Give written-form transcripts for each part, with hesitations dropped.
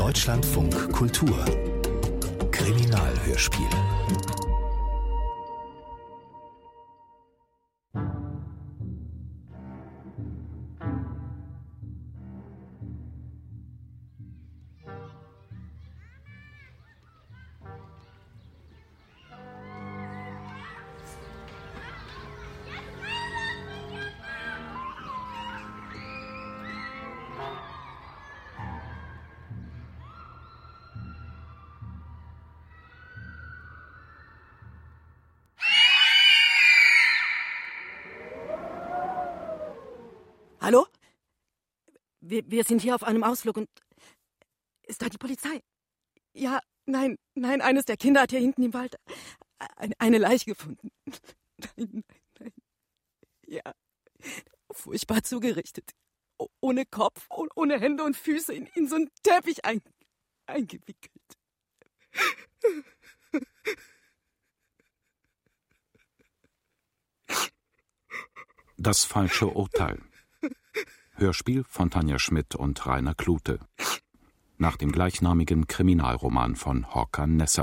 Deutschlandfunk Kultur Kriminalhörspiel. Hallo? Wir sind hier auf einem Ausflug und... Ist da die Polizei? Ja, nein, eines der Kinder hat hier hinten im Wald eine Leiche gefunden. Nein. Ja, furchtbar zugerichtet. Ohne Kopf, ohne Hände und Füße, in so einen Teppich eingewickelt. Das falsche Urteil. Hörspiel von Tanja Schmidt und Rainer Klute. Nach dem gleichnamigen Kriminalroman von Håkan Nesser.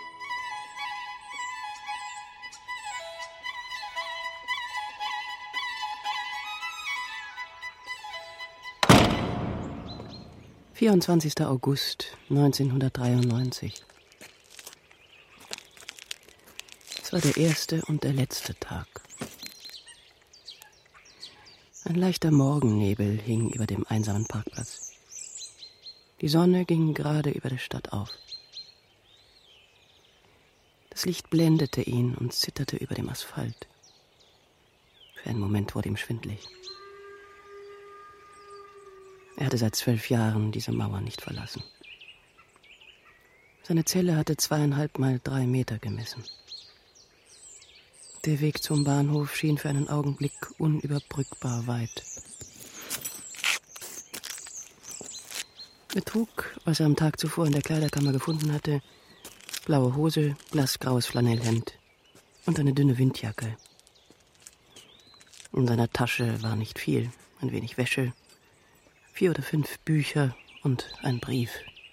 »24. August 1993. Es war der erste und der letzte Tag. Ein leichter Morgennebel hing über dem einsamen Parkplatz. Die Sonne ging gerade über der Stadt auf. Das Licht blendete ihn und zitterte über dem Asphalt. Für einen Moment wurde ihm schwindelig. Er hatte seit 12 Jahren diese Mauer nicht verlassen. Seine Zelle hatte 2,5 mal 3 Meter gemessen. Der Weg zum Bahnhof schien für einen Augenblick unüberbrückbar weit. Er trug, was er am Tag zuvor in der Kleiderkammer gefunden hatte, blaue Hose, blassgraues Flanellhemd und eine dünne Windjacke. In seiner Tasche war nicht viel, ein wenig Wäsche, 4 oder 5 Bücher und ein Brief.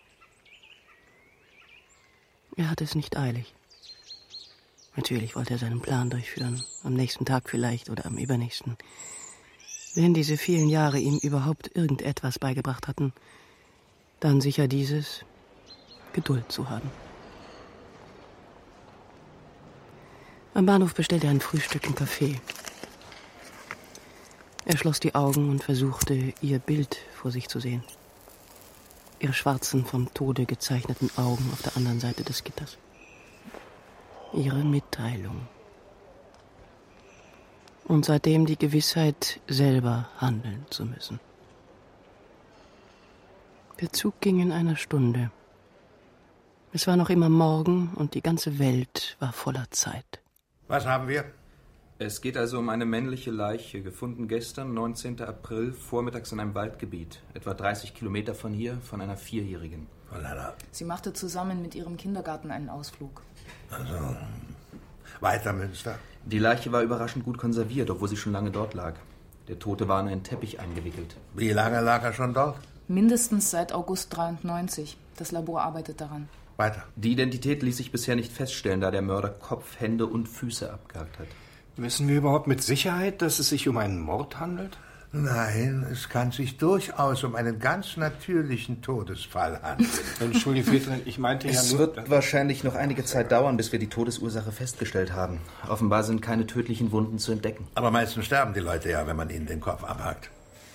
Er hatte es nicht eilig. Natürlich wollte er seinen Plan durchführen, am nächsten Tag vielleicht oder am übernächsten. Wenn diese vielen Jahre ihm überhaupt irgendetwas beigebracht hatten, dann sicher dieses, Geduld zu haben. Am Bahnhof bestellte er ein Frühstück im Café. Er schloss die Augen und versuchte, ihr Bild vor sich zu sehen. Ihre schwarzen, vom Tode gezeichneten Augen auf der anderen Seite des Gitters. Ihre Mitteilung. Und seitdem die Gewissheit, selber handeln zu müssen. Der Zug ging in einer Stunde. Es war noch immer Morgen und die ganze Welt war voller Zeit. Was haben wir? Es geht also um eine männliche Leiche, gefunden gestern, 19. April, vormittags in einem Waldgebiet, etwa 30 Kilometer von hier, von einer 4-Jährigen. Sie machte zusammen mit ihrem Kindergarten einen Ausflug. Also, weiter, Münster. Die Leiche war überraschend gut konserviert, obwohl sie schon lange dort lag. Der Tote war in einen Teppich eingewickelt. Wie lange lag er schon dort? Mindestens seit August 93. Das Labor arbeitet daran. Weiter. Die Identität ließ sich bisher nicht feststellen, da der Mörder Kopf, Hände und Füße abgehakt hat. Wissen wir überhaupt mit Sicherheit, dass es sich um einen Mord handelt? Nein, es kann sich durchaus um einen ganz natürlichen Todesfall handeln. Entschuldige, Väterin, ich meinte ja nur... Es wird wahrscheinlich noch einige Zeit dauern, bis wir die Todesursache festgestellt haben. Offenbar sind keine tödlichen Wunden zu entdecken. Aber meistens sterben die Leute ja, wenn man ihnen den Kopf abhackt.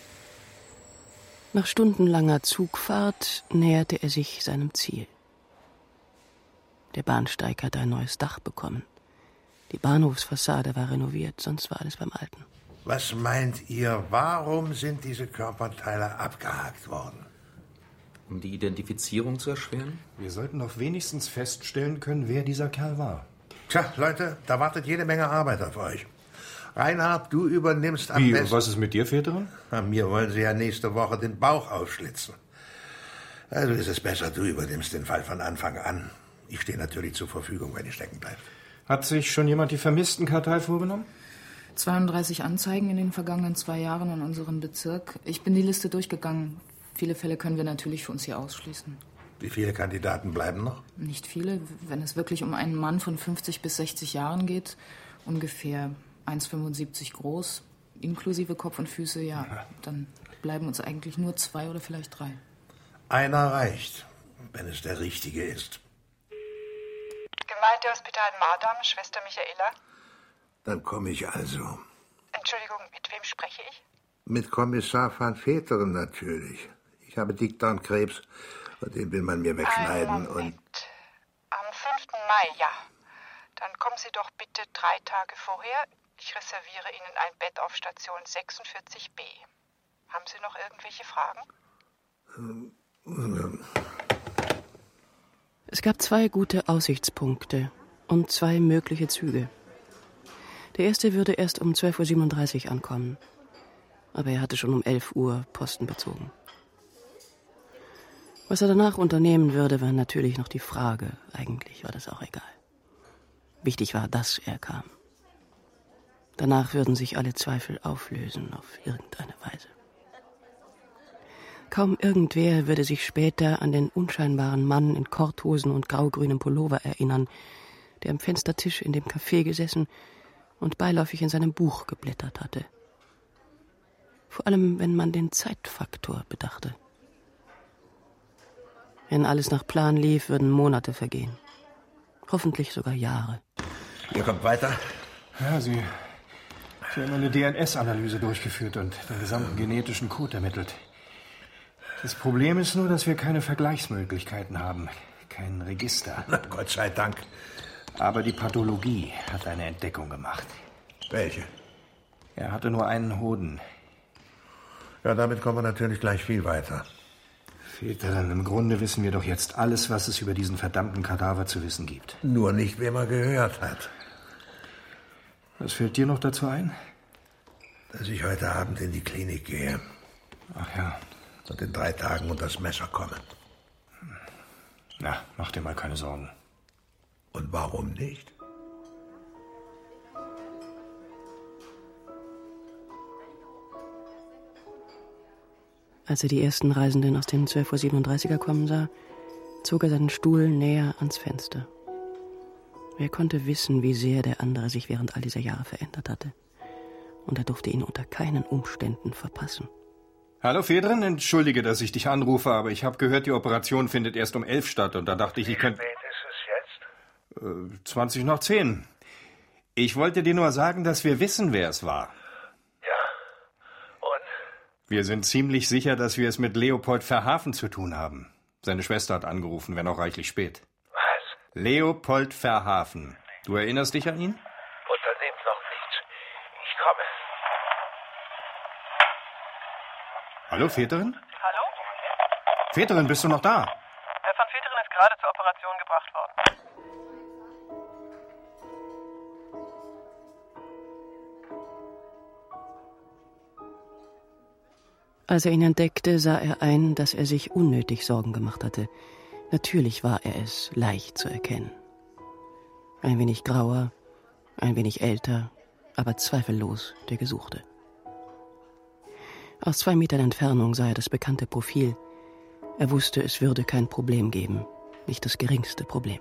Nach stundenlanger Zugfahrt näherte er sich seinem Ziel. Der Bahnsteig hatte ein neues Dach bekommen. Die Bahnhofsfassade war renoviert, sonst war alles beim Alten. Was meint ihr, warum sind diese Körperteile abgehakt worden? Um die Identifizierung zu erschweren? Wir sollten doch wenigstens feststellen können, wer dieser Kerl war. Tja, Leute, da wartet jede Menge Arbeit auf euch. Reinhard, du übernimmst am besten... Was ist mit dir, Väterin? Mir wollen sie ja nächste Woche den Bauch aufschlitzen. Also ist es besser, du übernimmst den Fall von Anfang an. Ich stehe natürlich zur Verfügung, wenn ihr stecken bleibt. Hat sich schon jemand die Vermisstenkartei vorgenommen? 32 Anzeigen in den vergangenen 2 Jahren in unserem Bezirk. Ich bin die Liste durchgegangen. Viele Fälle können wir natürlich für uns hier ausschließen. Wie viele Kandidaten bleiben noch? Nicht viele. Wenn es wirklich um einen Mann von 50 bis 60 Jahren geht, ungefähr 1,75 groß, inklusive Kopf und Füße, ja, dann bleiben uns eigentlich nur 2 oder vielleicht 3. Einer reicht, wenn es der Richtige ist. Gemeindehospital Mardam, Schwester Michaela. Dann komme ich also. Entschuldigung, mit wem spreche ich? Mit Kommissar van Veteren natürlich. Ich habe Dickdarmkrebs und den will man mir wegschneiden. Und am 5. Mai, ja. Dann kommen Sie doch bitte 3 Tage vorher. Ich reserviere Ihnen ein Bett auf Station 46b. Haben Sie noch irgendwelche Fragen? Es gab 2 gute Aussichtspunkte und 2 mögliche Züge. Der erste würde erst um 12:37 Uhr ankommen. Aber er hatte schon um 11 Uhr Posten bezogen. Was er danach unternehmen würde, war natürlich noch die Frage. Eigentlich war das auch egal. Wichtig war, dass er kam. Danach würden sich alle Zweifel auflösen, auf irgendeine Weise. Kaum irgendwer würde sich später an den unscheinbaren Mann in Korthosen und graugrünem Pullover erinnern, der am Fenstertisch in dem Café gesessen und beiläufig in seinem Buch geblättert hatte. Vor allem, wenn man den Zeitfaktor bedachte. Wenn alles nach Plan lief, würden Monate vergehen. Hoffentlich sogar Jahre. Ihr kommt weiter? Ja, Sie haben eine DNS-Analyse durchgeführt und den gesamten genetischen Code ermittelt. Das Problem ist nur, dass wir keine Vergleichsmöglichkeiten haben. Kein Register. Na, Gott sei Dank. Aber die Pathologie hat eine Entdeckung gemacht. Welche? Er hatte nur einen Hoden. Ja, damit kommen wir natürlich gleich viel weiter. Väterin, im Grunde wissen wir doch jetzt alles, was es über diesen verdammten Kadaver zu wissen gibt. Nur nicht, wem er gehört hat. Was fällt dir noch dazu ein? Dass ich heute Abend in die Klinik gehe. Ach ja. Und in 3 Tagen unter das Messer komme. Na, mach dir mal keine Sorgen. Und warum nicht? Als er die ersten Reisenden aus dem 12:37 Uhr kommen sah, zog er seinen Stuhl näher ans Fenster. Wer konnte wissen, wie sehr der andere sich während all dieser Jahre verändert hatte? Und er durfte ihn unter keinen Umständen verpassen. Hallo Fedrin, entschuldige, dass ich dich anrufe, aber ich habe gehört, die Operation findet erst um 11 statt und da dachte ich, ich könnte... Wie spät ist es jetzt? 20 nach 10. Ich wollte dir nur sagen, dass wir wissen, wer es war. Ja. Und? Wir sind ziemlich sicher, dass wir es mit Leopold Verhafen zu tun haben. Seine Schwester hat angerufen, wenn auch reichlich spät. Was? Leopold Verhafen. Du erinnerst dich an ihn? Unternehmt noch nichts. Ich komme. Hallo, Väterin? Hallo? Väterin, bist du noch da? Herr van Veteren ist gerade zur Operation gebracht worden. Als er ihn entdeckte, sah er ein, dass er sich unnötig Sorgen gemacht hatte. Natürlich war er es, leicht zu erkennen. Ein wenig grauer, ein wenig älter, aber zweifellos der Gesuchte. Aus 2 Metern Entfernung sah er das bekannte Profil. Er wusste, es würde kein Problem geben, nicht das geringste Problem.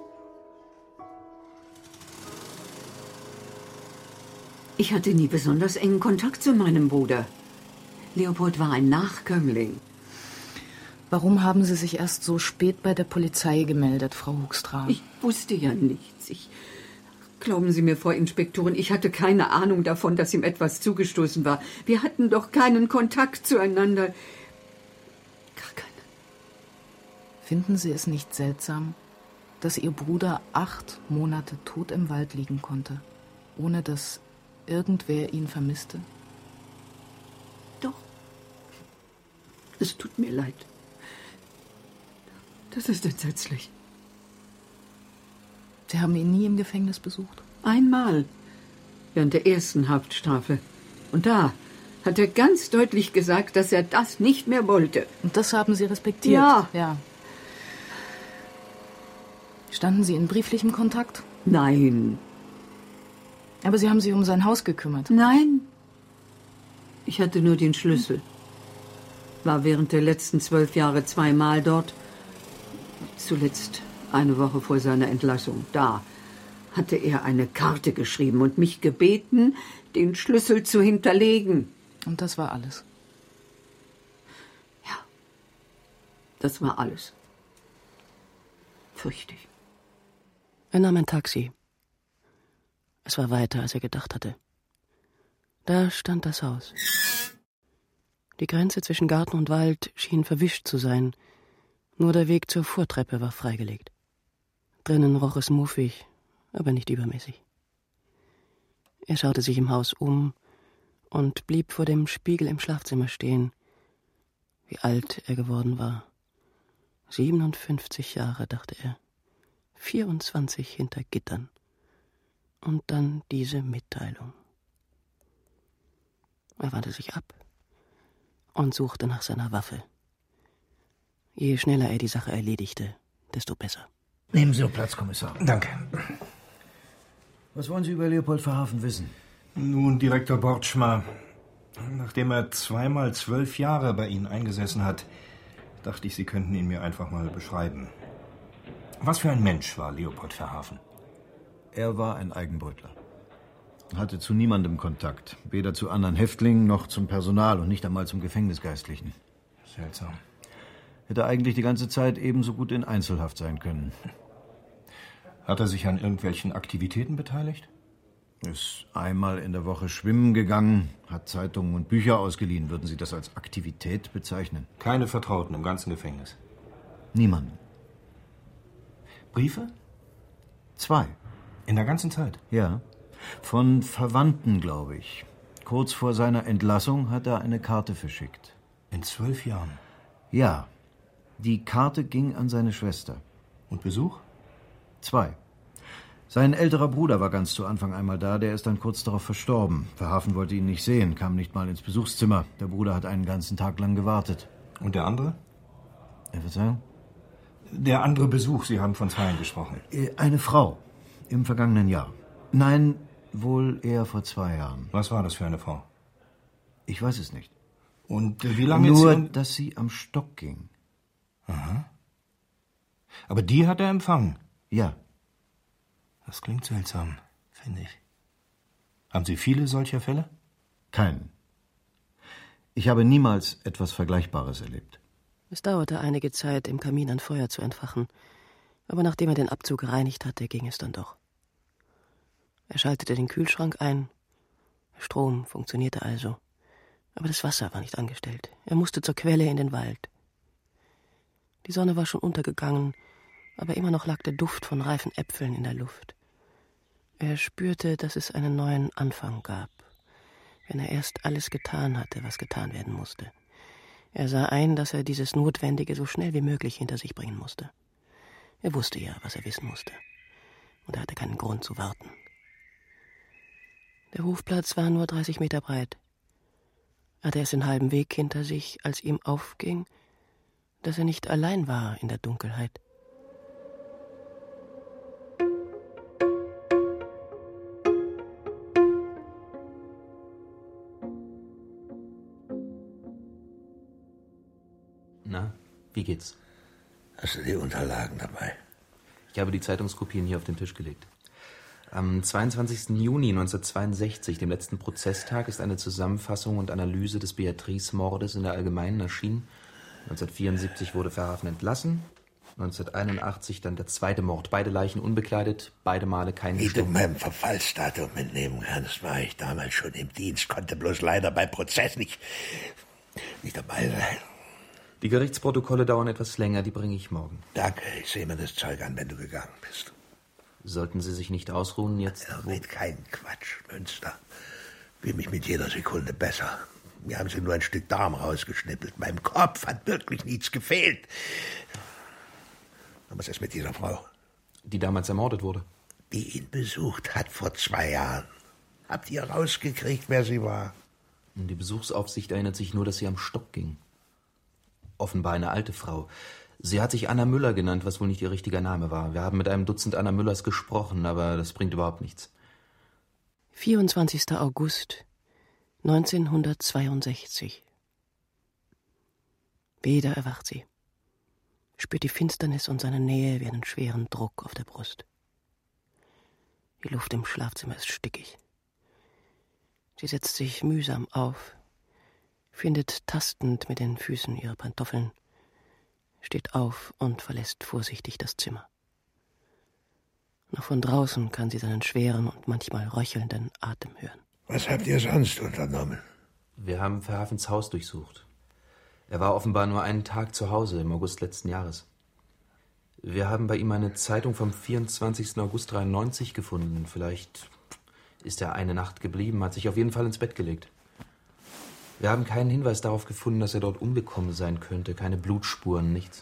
Ich hatte nie besonders engen Kontakt zu meinem Bruder. Leopold war ein Nachkömmling. Warum haben Sie sich erst so spät bei der Polizei gemeldet, Frau Hoekstra? Ich wusste ja nichts. Glauben Sie mir, Frau Inspektorin, ich hatte keine Ahnung davon, dass ihm etwas zugestoßen war. Wir hatten doch keinen Kontakt zueinander. Gar keinen. Finden Sie es nicht seltsam, dass Ihr Bruder 8 Monate tot im Wald liegen konnte, ohne dass irgendwer ihn vermisste? Doch. Es tut mir leid. Das ist entsetzlich. Sie haben ihn nie im Gefängnis besucht? Einmal. Während der ersten Haftstrafe. Und da hat er ganz deutlich gesagt, dass er das nicht mehr wollte. Und das haben Sie respektiert? Ja. Standen Sie in brieflichem Kontakt? Nein. Aber Sie haben sich um sein Haus gekümmert? Nein. Ich hatte nur den Schlüssel. War während der letzten 12 Jahre 2-mal dort Zuletzt eine Woche vor seiner Entlassung. Da hatte er eine Karte geschrieben und mich gebeten, den Schlüssel zu hinterlegen. Und das war alles? Ja, das war alles. Fürchte ich. Er nahm ein Taxi. Es war weiter, als er gedacht hatte. Da stand das Haus. Die Grenze zwischen Garten und Wald schien verwischt zu sein. Nur der Weg zur Vortreppe war freigelegt. Drinnen roch es muffig, aber nicht übermäßig. Er schaute sich im Haus um und blieb vor dem Spiegel im Schlafzimmer stehen. Wie alt er geworden war. 57 Jahre, dachte er. 24 hinter Gittern. Und dann diese Mitteilung. Er wandte sich ab und suchte nach seiner Waffe. Je schneller er die Sache erledigte, desto besser. Nehmen Sie doch Platz, Kommissar. Danke. Was wollen Sie über Leopold Verhafen wissen? Nun, Direktor Bortschma, nachdem er zweimal 12 Jahre bei Ihnen eingesessen hat, dachte ich, Sie könnten ihn mir einfach mal beschreiben. Was für ein Mensch war Leopold Verhafen? Er war ein Eigenbrötler. Hatte zu niemandem Kontakt. Weder zu anderen Häftlingen noch zum Personal und nicht einmal zum Gefängnisgeistlichen. Seltsam. Hätte eigentlich die ganze Zeit ebenso gut in Einzelhaft sein können. Hat er sich an irgendwelchen Aktivitäten beteiligt? Ist einmal in der Woche schwimmen gegangen, hat Zeitungen und Bücher ausgeliehen. Würden Sie das als Aktivität bezeichnen? Keine Vertrauten im ganzen Gefängnis? Niemanden. Briefe? 2. In der ganzen Zeit? Ja. Von Verwandten, glaube ich. Kurz vor seiner Entlassung hat er eine Karte verschickt. In 12 Jahren? Ja. Die Karte ging an seine Schwester. Und Besuch? 2. Sein älterer Bruder war ganz zu Anfang einmal da, der ist dann kurz darauf verstorben. Verhafen wollte ihn nicht sehen, kam nicht mal ins Besuchszimmer. Der Bruder hat einen ganzen Tag lang gewartet. Und der andere? Verzeihung? Der andere Besuch, Sie haben von 2 gesprochen. Eine Frau. Im vergangenen Jahr. Nein, wohl eher vor 2 Jahren. Was war das für eine Frau? Ich weiß es nicht. Und wie lange Nur, dass sie am Stock ging. Aha. Aber die hat er empfangen? Ja. Das klingt seltsam, finde ich. Haben Sie viele solcher Fälle? Keinen. Ich habe niemals etwas Vergleichbares erlebt. Es dauerte einige Zeit, im Kamin ein Feuer zu entfachen. Aber nachdem er den Abzug gereinigt hatte, ging es dann doch. Er schaltete den Kühlschrank ein. Strom funktionierte also. Aber das Wasser war nicht angestellt. Er musste zur Quelle in den Wald. Die Sonne war schon untergegangen, aber immer noch lag der Duft von reifen Äpfeln in der Luft. Er spürte, dass es einen neuen Anfang gab, wenn er erst alles getan hatte, was getan werden musste. Er sah ein, dass er dieses Notwendige so schnell wie möglich hinter sich bringen musste. Er wusste ja, was er wissen musste. Und er hatte keinen Grund zu warten. Der Hofplatz war nur 30 Meter breit. Er hatte erst den halben Weg hinter sich, als ihm aufging, dass er nicht allein war in der Dunkelheit. Na, wie geht's? Hast du die Unterlagen dabei? Ich habe die Zeitungskopien hier auf den Tisch gelegt. Am 22. Juni 1962, dem letzten Prozesstag, ist eine Zusammenfassung und Analyse des Beatrice-Mordes in der Allgemeinen erschienen. 1974 wurde Verhafen entlassen. 1981 dann der zweite Mord. Beide Leichen unbekleidet, beide Male kein Wie du Geständnis. mein Verfallsdatum entnehmen kannst, war ich damals schon im Dienst, konnte bloß leider beim Prozess nicht dabei sein. Die Gerichtsprotokolle dauern etwas länger, die bringe ich morgen. Danke, ich sehe mir das Zeug an, wenn du gegangen bist. Sollten Sie sich nicht ausruhen jetzt? Red keinen Quatsch, Münster. Fühle mich mit jeder Sekunde besser. Mir haben sie nur ein Stück Darm rausgeschnippelt. Meinem Kopf hat wirklich nichts gefehlt. Und was ist mit dieser Frau? Die damals ermordet wurde. Die ihn besucht hat vor 2 Jahren. Habt ihr rausgekriegt, wer sie war? Die Besuchsaufsicht erinnert sich nur, dass sie am Stock ging. Offenbar eine alte Frau. Sie hat sich Anna Müller genannt, was wohl nicht ihr richtiger Name war. Wir haben mit einem Dutzend Anna Müllers gesprochen, aber das bringt überhaupt nichts. 24. August 1962. Wieder erwacht sie. spürt die Finsternis und seine Nähe wie einen schweren Druck auf der Brust. Die Luft im Schlafzimmer ist stickig. Sie setzt sich mühsam auf, findet tastend mit den Füßen ihre Pantoffeln, steht auf und verlässt vorsichtig das Zimmer. Noch von draußen kann sie seinen schweren und manchmal röchelnden Atem hören. Was habt ihr sonst unternommen? Wir haben Verhafens Haus durchsucht. Er war offenbar nur einen Tag zu Hause im August letzten Jahres. Wir haben bei ihm eine Zeitung vom 24. August 93 gefunden. Vielleicht ist er eine Nacht geblieben, hat sich auf jeden Fall ins Bett gelegt. Wir haben keinen Hinweis darauf gefunden, dass er dort umgekommen sein könnte. Keine Blutspuren, nichts.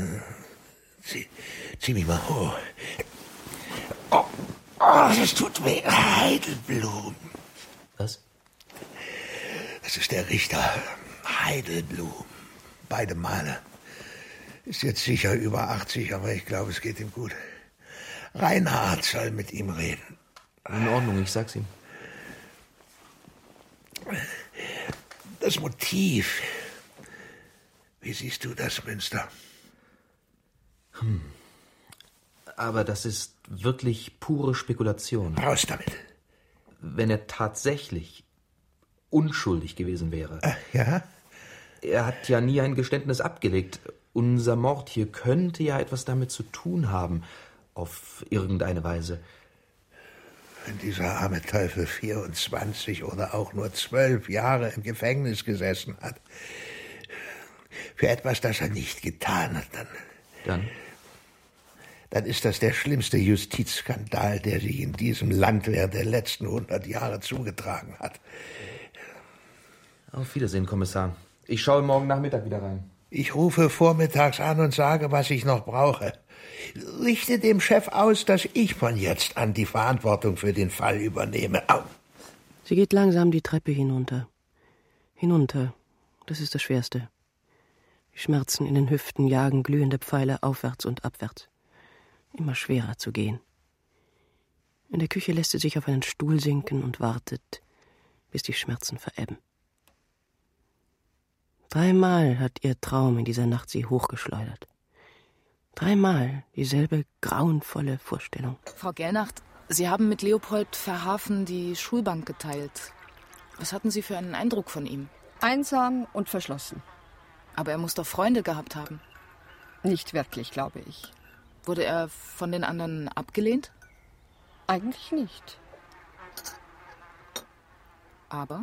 Zieh mich mal hoch. Oh, das tut weh. Heidelblum. Was? Das ist der Richter. Heidelblum. Beide Male. Ist jetzt sicher über 80, aber ich glaube, es geht ihm gut. Reinhard soll mit ihm reden. In Ordnung, ich sag's ihm. Das Motiv. Wie siehst du das, Münster? Aber das ist wirklich pure Spekulation. Raus damit. Wenn er tatsächlich unschuldig gewesen wäre. Ja? Er hat ja nie ein Geständnis abgelegt. Unser Mord hier könnte ja etwas damit zu tun haben. Auf irgendeine Weise. Wenn dieser arme Teufel 24 oder auch nur 12 Jahre im Gefängnis gesessen hat, für etwas, das er nicht getan hat, dann ist das der schlimmste Justizskandal, der sich in diesem Land während der letzten 100 Jahre zugetragen hat. Auf Wiedersehen, Kommissar. Ich schaue morgen Nachmittag wieder rein. Ich rufe vormittags an und sage, was ich noch brauche. Richte dem Chef aus, dass ich von jetzt an die Verantwortung für den Fall übernehme. Au. Sie geht langsam die Treppe hinunter. Hinunter, das ist das Schwerste. Die Schmerzen in den Hüften jagen glühende Pfeile aufwärts und abwärts. Immer schwerer zu gehen. In der Küche lässt sie sich auf einen Stuhl sinken und wartet, bis die Schmerzen verebben. 3-mal hat ihr Traum in dieser Nacht sie hochgeschleudert. 3-mal dieselbe grauenvolle Vorstellung. Frau Gellnacht, Sie haben mit Leopold Verhafen die Schulbank geteilt. Was hatten Sie für einen Eindruck von ihm? Einsam und verschlossen. Aber er muss doch Freunde gehabt haben. Nicht wirklich, glaube ich. Wurde er von den anderen abgelehnt? Eigentlich nicht. Aber?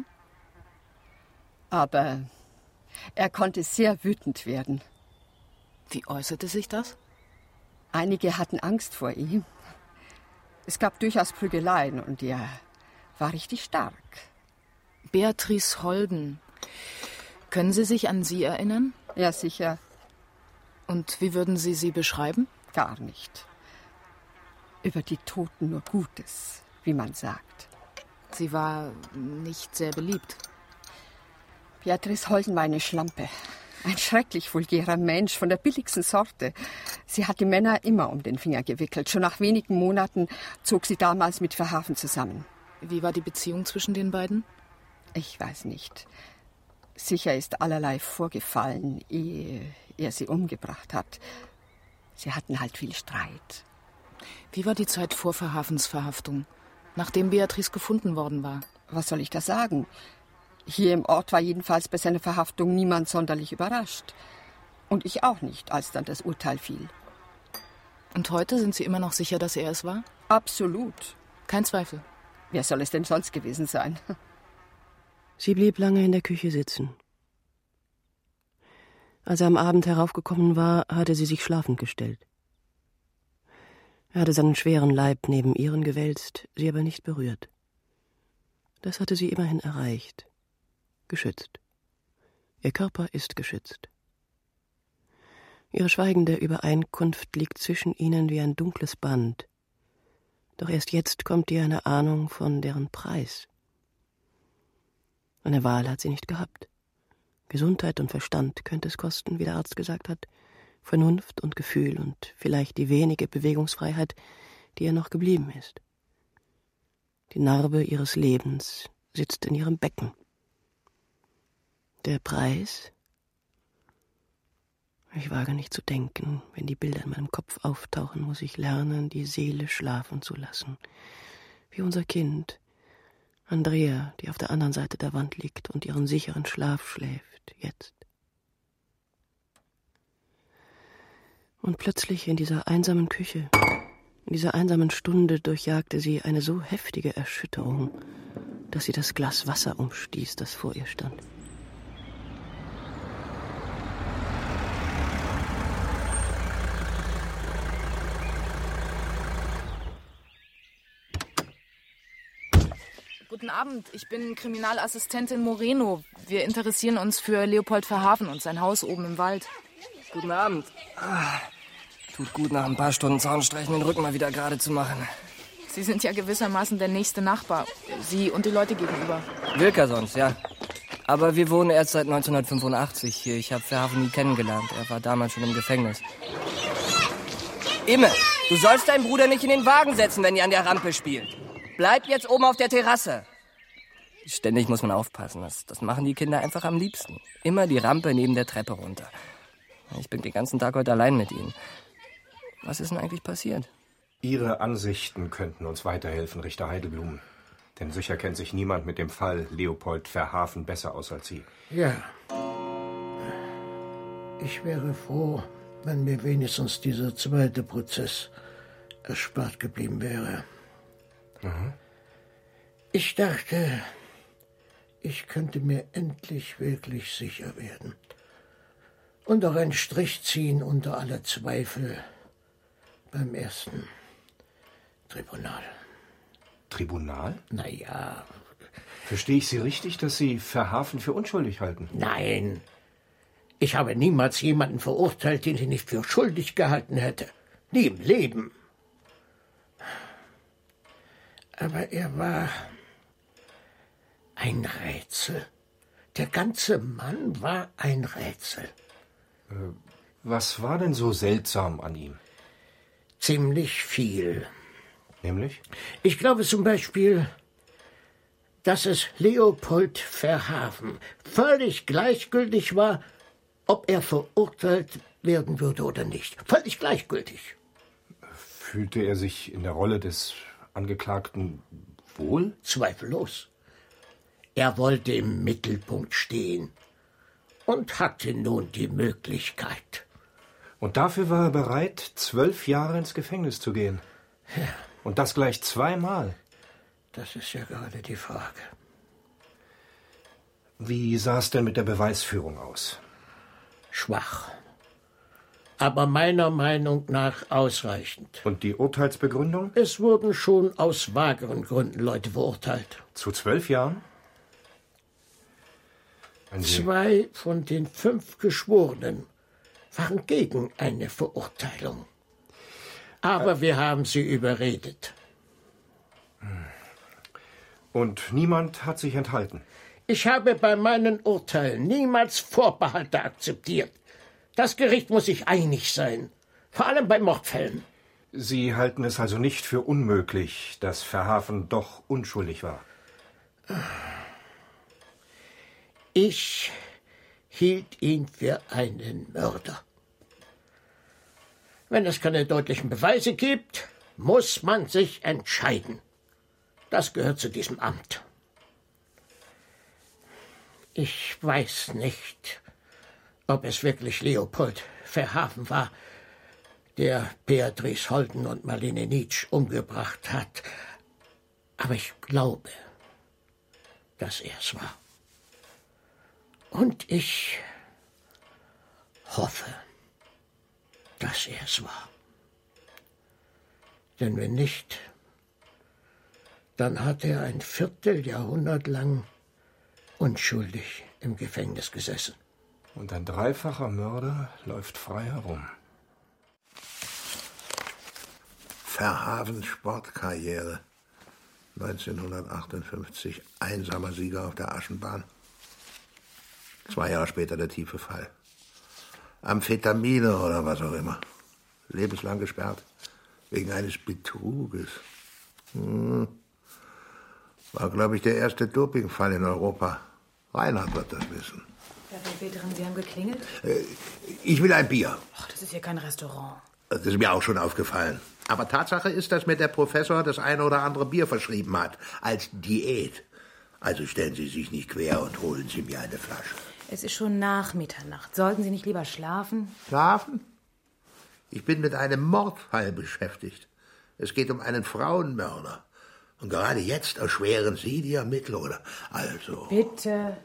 Aber er konnte sehr wütend werden. Wie äußerte sich das? Einige hatten Angst vor ihm. Es gab durchaus Prügeleien und er war richtig stark. Beatrice Holden. Können Sie sich an sie erinnern? Ja, sicher. Und wie würden Sie sie beschreiben? Gar nicht. Über die Toten nur Gutes, wie man sagt. Sie war nicht sehr beliebt. Beatrice Holden war eine Schlampe. Ein schrecklich vulgärer Mensch von der billigsten Sorte. Sie hat die Männer immer um den Finger gewickelt. Schon nach wenigen Monaten zog sie damals mit Verhafen zusammen. Wie war die Beziehung zwischen den beiden? Ich weiß nicht. Sicher ist allerlei vorgefallen, ehe er sie umgebracht hat. Sie hatten halt viel Streit. Wie war die Zeit vor Verhafens Verhaftung, nachdem Beatrice gefunden worden war? Was soll ich da sagen? Hier im Ort war jedenfalls bei seiner Verhaftung niemand sonderlich überrascht. Und ich auch nicht, als dann das Urteil fiel. Und heute sind Sie immer noch sicher, dass er es war? Absolut. Kein Zweifel. Wer soll es denn sonst gewesen sein? Sie blieb lange in der Küche sitzen. Als er am Abend heraufgekommen war, hatte sie sich schlafend gestellt. Er hatte seinen schweren Leib neben ihren gewälzt, sie aber nicht berührt. Das hatte sie immerhin erreicht. Geschützt. Ihr Körper ist geschützt. Ihre schweigende Übereinkunft liegt zwischen ihnen wie ein dunkles Band. Doch erst jetzt kommt ihr eine Ahnung von deren Preis. Eine Wahl hat sie nicht gehabt. Gesundheit und Verstand könnte es kosten, wie der Arzt gesagt hat, Vernunft und Gefühl und vielleicht die wenige Bewegungsfreiheit, die ihr noch geblieben ist. Die Narbe ihres Lebens sitzt in ihrem Becken. Der Preis? Ich wage nicht zu denken. Wenn die Bilder in meinem Kopf auftauchen, muss ich lernen, die Seele schlafen zu lassen. Wie unser Kind. Andrea, die auf der anderen Seite der Wand liegt und ihren sicheren Schlaf schläft, jetzt. Und plötzlich in dieser einsamen Küche, in dieser einsamen Stunde durchjagte sie eine so heftige Erschütterung, dass sie das Glas Wasser umstieß, das vor ihr stand. Guten Abend, ich bin Kriminalassistentin Moreno. Wir interessieren uns für Leopold Verhaven und sein Haus oben im Wald. Guten Abend. Tut gut, nach ein paar Stunden Zaunstreichen den Rücken mal wieder gerade zu machen. Sie sind ja gewissermaßen der nächste Nachbar. Sie und die Leute gegenüber. Wilkersons, ja. Aber wir wohnen erst seit 1985 hier. Ich habe Verhaven nie kennengelernt. Er war damals schon im Gefängnis. Imme, du sollst deinen Bruder nicht in den Wagen setzen, wenn ihr an der Rampe spielt. Bleib jetzt oben auf der Terrasse. Ständig muss man aufpassen. Das machen die Kinder einfach am liebsten. Immer die Rampe neben der Treppe runter. Ich bin den ganzen Tag heute allein mit ihnen. Was ist denn eigentlich passiert? Ihre Ansichten könnten uns weiterhelfen, Richter Heidelblum. Denn sicher kennt sich niemand mit dem Fall Leopold Verhaven besser aus als Sie. Ja. Ich wäre froh, wenn mir wenigstens dieser zweite Prozess erspart geblieben wäre. Mhm. Ich dachte, ich könnte mir endlich wirklich sicher werden. Und auch einen Strich ziehen unter alle Zweifel beim ersten Tribunal. Tribunal? Naja. Verstehe ich Sie richtig, dass Sie Verhaven für unschuldig halten? Nein. Ich habe niemals jemanden verurteilt, den ich nicht für schuldig gehalten hätte. Nie im Leben. Aber er war ein Rätsel. Der ganze Mann war ein Rätsel. Was war denn so seltsam an ihm? Ziemlich viel. Nämlich? Ich glaube zum Beispiel, dass es Leopold Verhaven völlig gleichgültig war, ob er verurteilt werden würde oder nicht. Völlig gleichgültig. Fühlte er sich in der Rolle des Angeklagten wohl? Zweifellos. Er wollte im Mittelpunkt stehen und hatte nun die Möglichkeit. Und dafür war er bereit, 12 Jahre ins Gefängnis zu gehen. Ja. Und das gleich 2-mal. Das ist ja gerade die Frage. Wie sah es denn mit der Beweisführung aus? Schwach. Aber meiner Meinung nach ausreichend. Und die Urteilsbegründung? Es wurden schon aus vageren Gründen Leute verurteilt. Zu 12 Jahren? 2 von den 5 Geschworenen waren gegen eine Verurteilung. Aber wir haben sie überredet. Und niemand hat sich enthalten? Ich habe bei meinen Urteilen niemals Vorbehalte akzeptiert. Das Gericht muss sich einig sein, vor allem bei Mordfällen. Sie halten es also nicht für unmöglich, dass Verhaven doch unschuldig war? Ich hielt ihn für einen Mörder. Wenn es keine deutlichen Beweise gibt, muss man sich entscheiden. Das gehört zu diesem Amt. Ich weiß nicht, ob es wirklich Leopold Verhaven war, der Beatrice Holden und Marlene Nitsch umgebracht hat. Aber ich glaube, dass er es war. Und ich hoffe, dass er es war. Denn wenn nicht, dann hat er ein Vierteljahrhundert lang unschuldig im Gefängnis gesessen. Und ein dreifacher Mörder läuft frei herum. Verhavens Sportkarriere. 1958 einsamer Sieger auf der Aschenbahn. 2 Jahre später der tiefe Fall. Amphetamine oder was auch immer. Lebenslang gesperrt. Wegen eines Betruges. War, glaube ich, der erste Dopingfall in Europa. Reinhard wird das wissen. Herr Veteran, Sie haben geklingelt? Ich will ein Bier. Ach, das ist hier kein Restaurant. Das ist mir auch schon aufgefallen. Aber Tatsache ist, dass mir der Professor das eine oder andere Bier verschrieben hat. Als Diät. Also stellen Sie sich nicht quer und holen Sie mir eine Flasche. Es ist schon nach Mitternacht. Sollten Sie nicht lieber schlafen? Schlafen? Ich bin mit einem Mordfall beschäftigt. Es geht um einen Frauenmörder. Und gerade jetzt erschweren Sie die Ermittler, also... Bitte.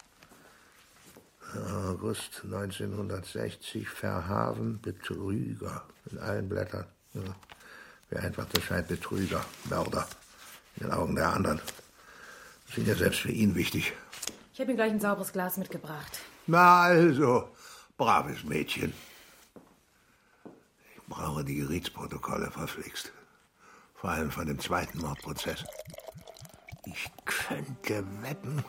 August 1960, Verhaven, Betrüger. In allen Blättern. Ja. Wer einfach das scheint, Betrüger, Mörder. In den Augen der anderen. Das sind ja selbst für ihn wichtig. Ich habe Ihnen gleich ein sauberes Glas mitgebracht. Na also, braves Mädchen. Ich brauche die Gerichtsprotokolle verflixt. Vor allem von dem zweiten Mordprozess. Ich könnte wetten...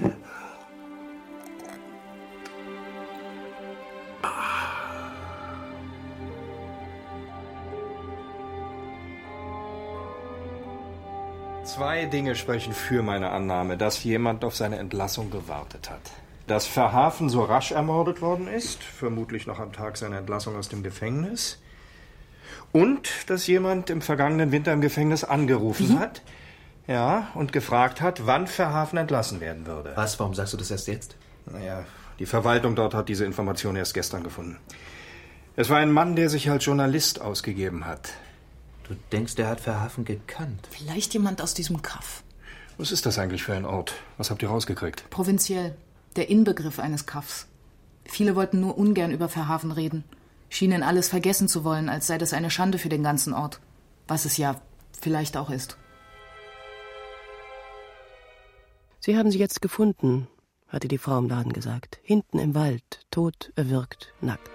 Zwei Dinge sprechen für meine Annahme, dass jemand auf seine Entlassung gewartet hat. Dass Verhaven so rasch ermordet worden ist, vermutlich noch am Tag seiner Entlassung aus dem Gefängnis. Und dass jemand im vergangenen Winter im Gefängnis angerufen hat, ja, und gefragt hat, wann Verhaven entlassen werden würde. Was? Warum sagst du das erst jetzt? Naja, die Verwaltung dort hat diese Information erst gestern gefunden. Es war ein Mann, der sich als Journalist ausgegeben hat. Du denkst, der hat Verhaven gekannt? Vielleicht jemand aus diesem Kaff. Was ist das eigentlich für ein Ort? Was habt ihr rausgekriegt? Provinziell. Der Inbegriff eines Kaffs. Viele wollten nur ungern über Verhaven reden. Schienen alles vergessen zu wollen, als sei das eine Schande für den ganzen Ort. Was es ja vielleicht auch ist. Sie haben sie jetzt gefunden, hatte die Frau im Laden gesagt. Hinten im Wald, tot, erwürgt, nackt.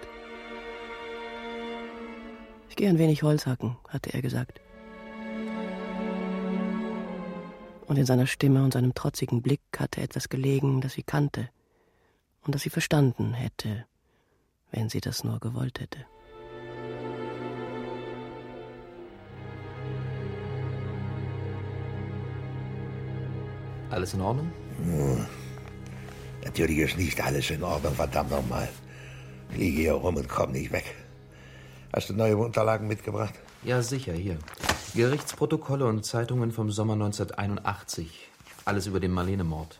Ich gehe ein wenig Holz hacken, hatte er gesagt. Und in seiner Stimme und seinem trotzigen Blick hatte etwas gelegen, das sie kannte und das sie verstanden hätte, wenn sie das nur gewollt hätte. Alles in Ordnung? Natürlich ist nicht alles in Ordnung, verdammt nochmal. Ich liege hier rum und komme nicht weg. Hast du neue Unterlagen mitgebracht? Ja, sicher, hier. Gerichtsprotokolle und Zeitungen vom Sommer 1981. Alles über den Marlene-Mord.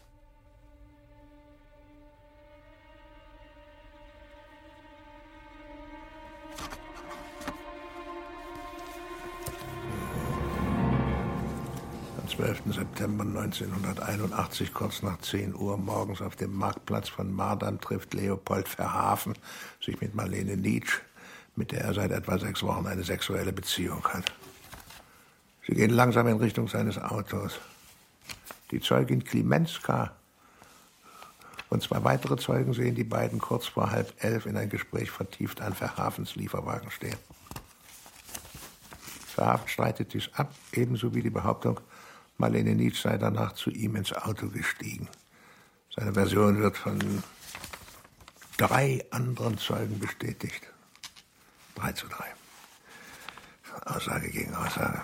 Am 12. September 1981, kurz nach 10 Uhr morgens auf dem Marktplatz von Mardam, trifft Leopold Verhaven sich mit Marlene Nitsch, mit der er seit etwa 6 Wochen eine sexuelle Beziehung hat. Sie gehen langsam in Richtung seines Autos. Die Zeugin Klimenska und 2 weitere Zeugen sehen die beiden kurz vor 10:30 in ein Gespräch vertieft an Verhavens Lieferwagen stehen. Verhaven streitet dies ab, ebenso wie die Behauptung, Marlene Nitsch sei danach zu ihm ins Auto gestiegen. Seine Version wird von 3 anderen Zeugen bestätigt. 3:3. Aussage gegen Aussage.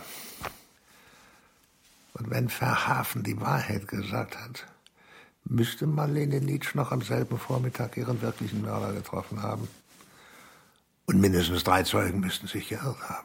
Und wenn Verhaven die Wahrheit gesagt hat, müsste Marlene Nitsch noch am selben Vormittag ihren wirklichen Mörder getroffen haben. Und mindestens 3 Zeugen müssten sich geirrt haben.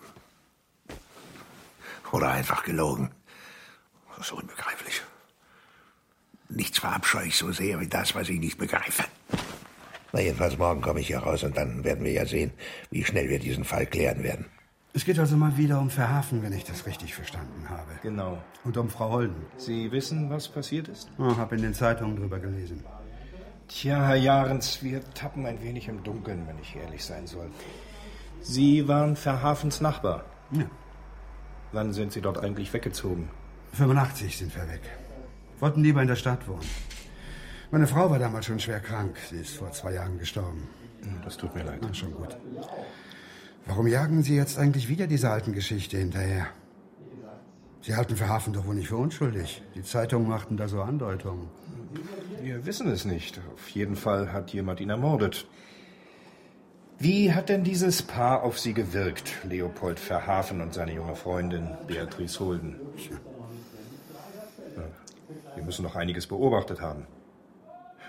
Oder einfach gelogen. Das ist unbegreiflich. Nichts verabscheue ich so sehr wie das, was ich nicht begreife. Na, jedenfalls morgen komme ich hier raus und dann werden wir ja sehen, wie schnell wir diesen Fall klären werden. Es geht also mal wieder um Verhaven, wenn ich das richtig verstanden habe. Genau. Und um Frau Holden. Sie wissen, was passiert ist? Ich habe in den Zeitungen drüber gelesen. Tja, Herr Jahrens, wir tappen ein wenig im Dunkeln, wenn ich ehrlich sein soll. Sie waren Verhavens Nachbar. Ja. Wann sind Sie dort eigentlich weggezogen? 85 sind wir weg. Wollten lieber in der Stadt wohnen. Meine Frau war damals schon schwer krank. Sie ist vor 2 Jahren gestorben. Das tut mir leid. Na, schon gut. Warum jagen Sie jetzt eigentlich wieder dieser alten Geschichte hinterher? Sie halten Verhaven doch wohl nicht für unschuldig. Die Zeitungen machten da so Andeutungen. Wir wissen es nicht. Auf jeden Fall hat jemand ihn ermordet. Wie hat denn dieses Paar auf Sie gewirkt, Leopold Verhaven und seine junge Freundin Beatrice Holden? Ja, wir müssen noch einiges beobachtet haben.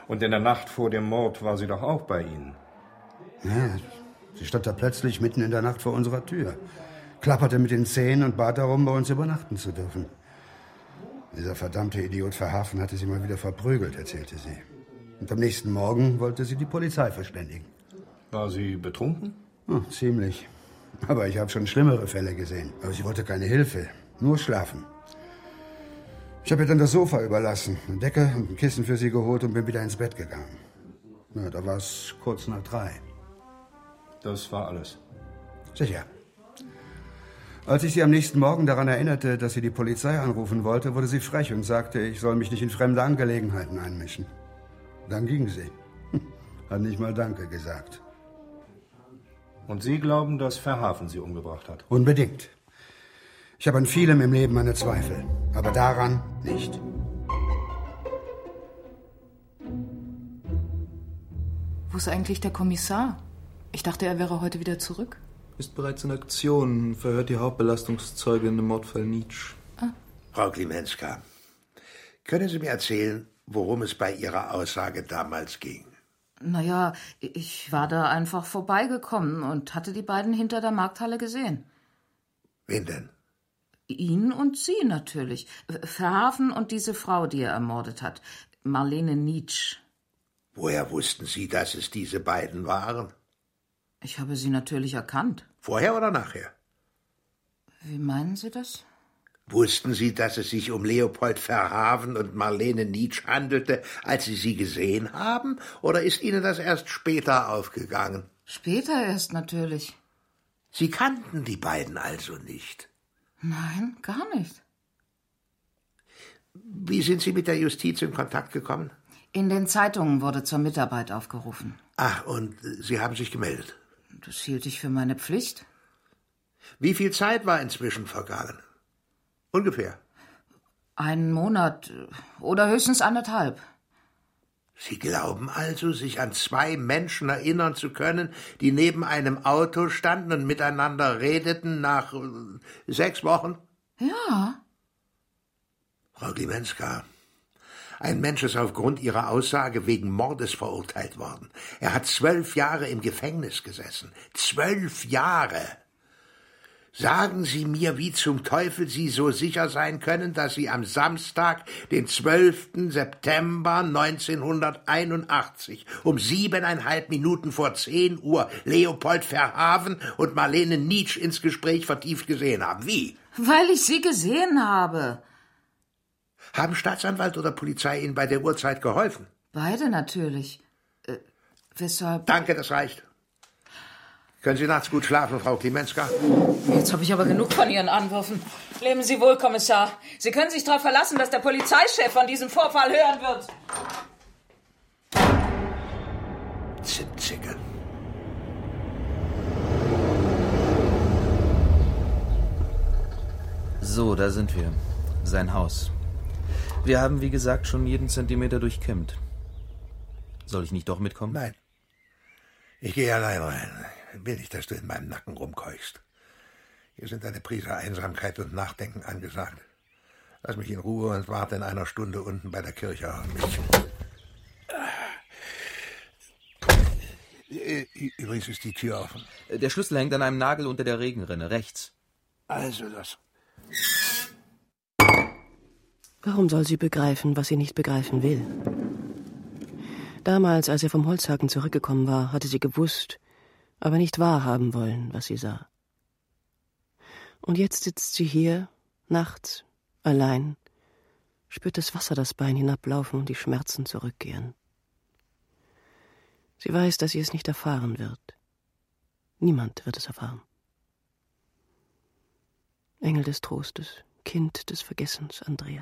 Und in der Nacht vor dem Mord war sie doch auch bei Ihnen. Ja, sie stand da plötzlich mitten in der Nacht vor unserer Tür, klapperte mit den Zähnen und bat darum, bei uns übernachten zu dürfen. Dieser verdammte Idiot Verhafen hatte sie mal wieder verprügelt, erzählte sie. Und am nächsten Morgen wollte sie die Polizei verständigen. War sie betrunken? Oh, ziemlich. Aber ich habe schon schlimmere Fälle gesehen. Aber sie wollte keine Hilfe, nur schlafen. Ich habe ihr dann das Sofa überlassen, eine Decke und ein Kissen für sie geholt und bin wieder ins Bett gegangen. Ja, da war es kurz nach 3. Das war alles? Sicher. Als ich sie am nächsten Morgen daran erinnerte, dass sie die Polizei anrufen wollte, wurde sie frech und sagte, ich soll mich nicht in fremde Angelegenheiten einmischen. Dann ging sie. Hat nicht mal Danke gesagt. Und Sie glauben, dass Verhafen sie umgebracht hat? Unbedingt. Ich habe an vielem im Leben meine Zweifel, aber daran nicht. Wo ist eigentlich der Kommissar? Ich dachte, er wäre heute wieder zurück. Ist bereits in Aktion, verhört die Hauptbelastungszeugin im Mordfall Nitsch. Frau Klimenska, können Sie mir erzählen, worum es bei Ihrer Aussage damals ging? Naja, ich war da einfach vorbeigekommen und hatte die beiden hinter der Markthalle gesehen. Wen denn? Ihn und Sie natürlich. Verhafen und diese Frau, die er ermordet hat. Marlene Nitsch. Woher wussten Sie, dass es diese beiden waren? Ich habe sie natürlich erkannt. Vorher oder nachher? Wie meinen Sie das? Wussten Sie, dass es sich um Leopold Verhaven und Marlene Nitsch handelte, als Sie sie gesehen haben? Oder ist Ihnen das erst später aufgegangen? Später erst natürlich. Sie kannten die beiden also nicht? Nein, gar nicht. Wie sind Sie mit der Justiz in Kontakt gekommen? In den Zeitungen wurde zur Mitarbeit aufgerufen. Ach, und Sie haben sich gemeldet? Das hielt ich für meine Pflicht. Wie viel Zeit war inzwischen vergangen? Ungefähr? 1 Monat oder höchstens 1,5. Sie glauben also, sich an 2 Menschen erinnern zu können, die neben einem Auto standen und miteinander redeten nach 6 Wochen? Ja. Frau Klimenska, ein Mensch ist aufgrund Ihrer Aussage wegen Mordes verurteilt worden. Er hat 12 Jahre im Gefängnis gesessen. 12 Jahre! Sagen Sie mir, wie zum Teufel Sie so sicher sein können, dass Sie am Samstag, den 12. September 1981, um 7,5 Minuten vor 10 Uhr Leopold Verhaven und Marlene Nitsch ins Gespräch vertieft gesehen haben. Wie? Weil ich sie gesehen habe. Haben Staatsanwalt oder Polizei Ihnen bei der Uhrzeit geholfen? Beide natürlich. Weshalb? Danke, das reicht. Können Sie nachts gut schlafen, Frau Klimenska? Jetzt habe ich aber genug von Ihren Anwürfen. Leben Sie wohl, Kommissar. Sie können sich darauf verlassen, dass der Polizeichef von diesem Vorfall hören wird. Zimtzicke. So, da sind wir. Sein Haus. Wir haben, wie gesagt, schon jeden Zentimeter durchkämmt. Soll ich nicht doch mitkommen? Nein. Ich gehe allein rein. Ich will nicht, dass du in meinem Nacken rumkeuchst. Hier sind eine Prise Einsamkeit und Nachdenken angesagt. Lass mich in Ruhe und warte in 1 Stunde unten bei der Kirche auf mich. Übrigens ist die Tür offen. Der Schlüssel hängt an einem Nagel unter der Regenrinne, rechts. Also los. Warum soll sie begreifen, was sie nicht begreifen will? Damals, als er vom Holzhacken zurückgekommen war, hatte sie gewusst, aber nicht wahrhaben wollen, was sie sah. Und jetzt sitzt sie hier, nachts, allein, spürt das Wasser das Bein hinablaufen und die Schmerzen zurückkehren. Sie weiß, dass sie es nicht erfahren wird. Niemand wird es erfahren. Engel des Trostes, Kind des Vergessens, Andrea.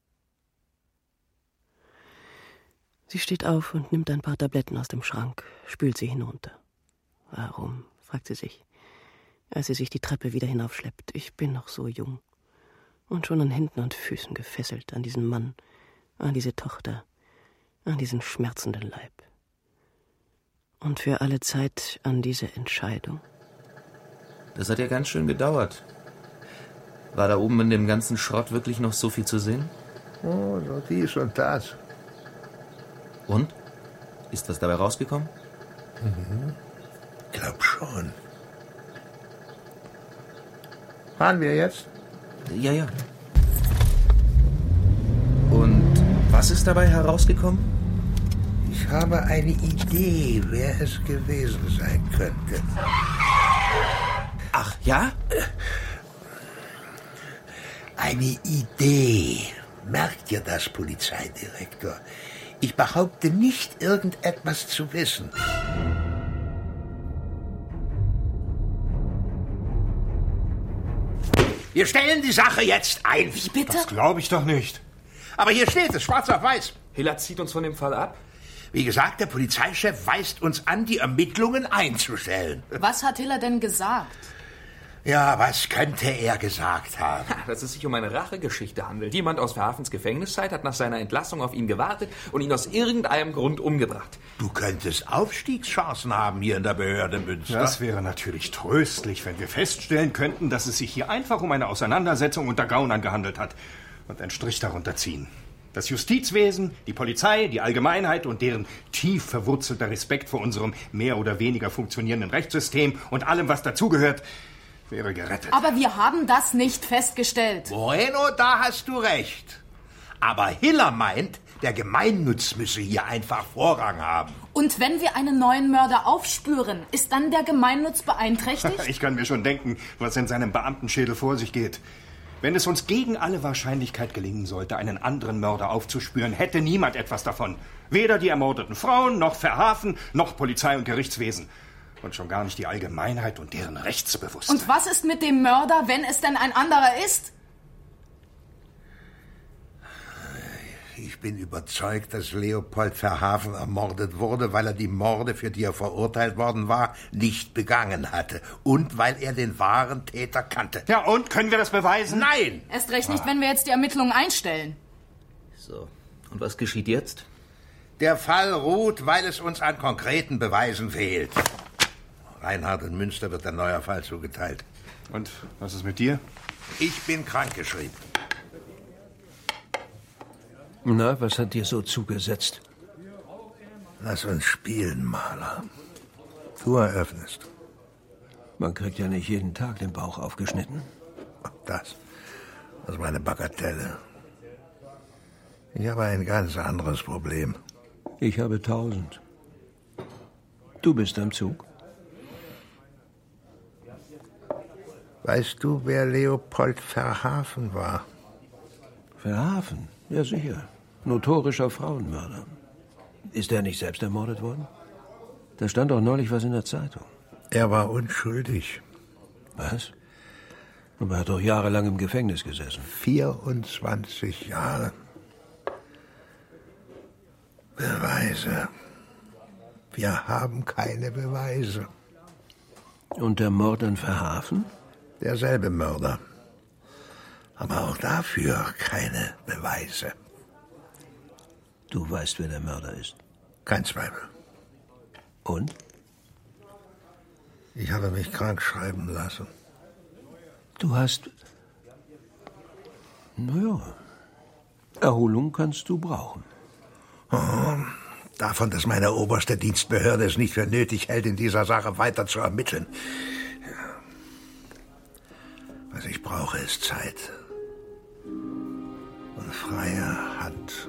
Sie steht auf und nimmt ein paar Tabletten aus dem Schrank, spült sie hinunter. Warum, fragt sie sich, als sie sich die Treppe wieder hinaufschleppt. Ich bin noch so jung und schon an Händen und Füßen gefesselt an diesen Mann, an diese Tochter, an diesen schmerzenden Leib. Und für alle Zeit an diese Entscheidung. Das hat ja ganz schön gedauert. War da oben in dem ganzen Schrott wirklich noch so viel zu sehen? Oh, so dies und das. Und? Ist was dabei rausgekommen? Glaub schon. Fahren wir jetzt? Ja, ja. Und was ist dabei herausgekommen? Ich habe eine Idee, wer es gewesen sein könnte. Ach, ja? Eine Idee. Merkt ihr das, Polizeidirektor? Ich behaupte nicht, irgendetwas zu wissen. Wir stellen die Sache jetzt ein. Wie bitte? Das glaube ich doch nicht. Aber hier steht es, schwarz auf weiß. Hiller zieht uns von dem Fall ab? Wie gesagt, der Polizeichef weist uns an, die Ermittlungen einzustellen. Was hat Hiller denn gesagt? Ja, was könnte er gesagt haben? Dass es sich um eine Rachegeschichte handelt. Jemand aus Verhafens Gefängniszeit hat nach seiner Entlassung auf ihn gewartet und ihn aus irgendeinem Grund umgebracht. Du könntest Aufstiegschancen haben hier in der Behörde Münster. Das wäre natürlich tröstlich, wenn wir feststellen könnten, dass es sich hier einfach um eine Auseinandersetzung unter Gaunern gehandelt hat und einen Strich darunter ziehen. Das Justizwesen, die Polizei, die Allgemeinheit und deren tief verwurzelter Respekt vor unserem mehr oder weniger funktionierenden Rechtssystem und allem, was dazugehört, wäre gerettet. Aber wir haben das nicht festgestellt. Bueno, da hast du recht. Aber Hiller meint, der Gemeinnutz müsse hier einfach Vorrang haben. Und wenn wir einen neuen Mörder aufspüren, ist dann der Gemeinnutz beeinträchtigt? Ich kann mir schon denken, was in seinem Beamtenschädel vor sich geht. Wenn es uns gegen alle Wahrscheinlichkeit gelingen sollte, einen anderen Mörder aufzuspüren, hätte niemand etwas davon. Weder die ermordeten Frauen, noch Verhafen, noch Polizei und Gerichtswesen. Und schon gar nicht die Allgemeinheit und deren Rechtsbewusstsein. Und was ist mit dem Mörder, wenn es denn ein anderer ist? Ich bin überzeugt, dass Leopold Verhafen ermordet wurde, weil er die Morde, für die er verurteilt worden war, nicht begangen hatte. Und weil er den wahren Täter kannte. Ja, und? Können wir das beweisen? Nein! Erst recht nicht, wenn wir jetzt die Ermittlungen einstellen. So, und was geschieht jetzt? Der Fall ruht, weil es uns an konkreten Beweisen fehlt. Reinhard in Münster wird ein neuer Fall zugeteilt. Und was ist mit dir? Ich bin krankgeschrieben. Na, was hat dir so zugesetzt? Lass uns spielen, Maler. Du eröffnest. Man kriegt ja nicht jeden Tag den Bauch aufgeschnitten. Das ist meine Bagatelle. Ich habe ein ganz anderes Problem. Ich habe 1000. Du bist am Zug. Weißt du, wer Leopold Verhafen war? Verhafen? Ja, sicher. Notorischer Frauenmörder. Ist er nicht selbst ermordet worden? Da stand doch neulich was in der Zeitung. Er war unschuldig. Was? Aber er hat doch jahrelang im Gefängnis gesessen. 24 Jahre. Beweise. Wir haben keine Beweise. Und der Mord an Verhafen? Derselbe Mörder. Aber auch dafür keine Beweise. Du weißt, wer der Mörder ist? Kein Zweifel. Und? Ich habe mich krank schreiben lassen. Du hast... Naja, Erholung kannst du brauchen. Oh, davon, dass meine oberste Dienstbehörde es nicht für nötig hält, in dieser Sache weiter zu ermitteln. Was ich brauche, ist Zeit. Und freie Hand.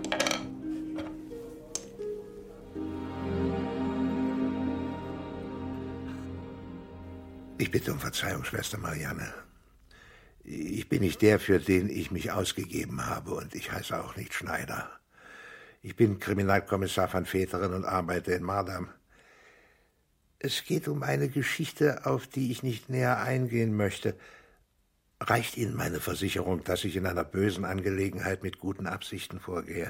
Ich bitte um Verzeihung, Schwester Marianne. Ich bin nicht der, für den ich mich ausgegeben habe, und ich heiße auch nicht Schneider. Ich bin Kriminalkommissar van Veteren und arbeite in Mardam. Es geht um eine Geschichte, auf die ich nicht näher eingehen möchte. Reicht Ihnen meine Versicherung, dass ich in einer bösen Angelegenheit mit guten Absichten vorgehe?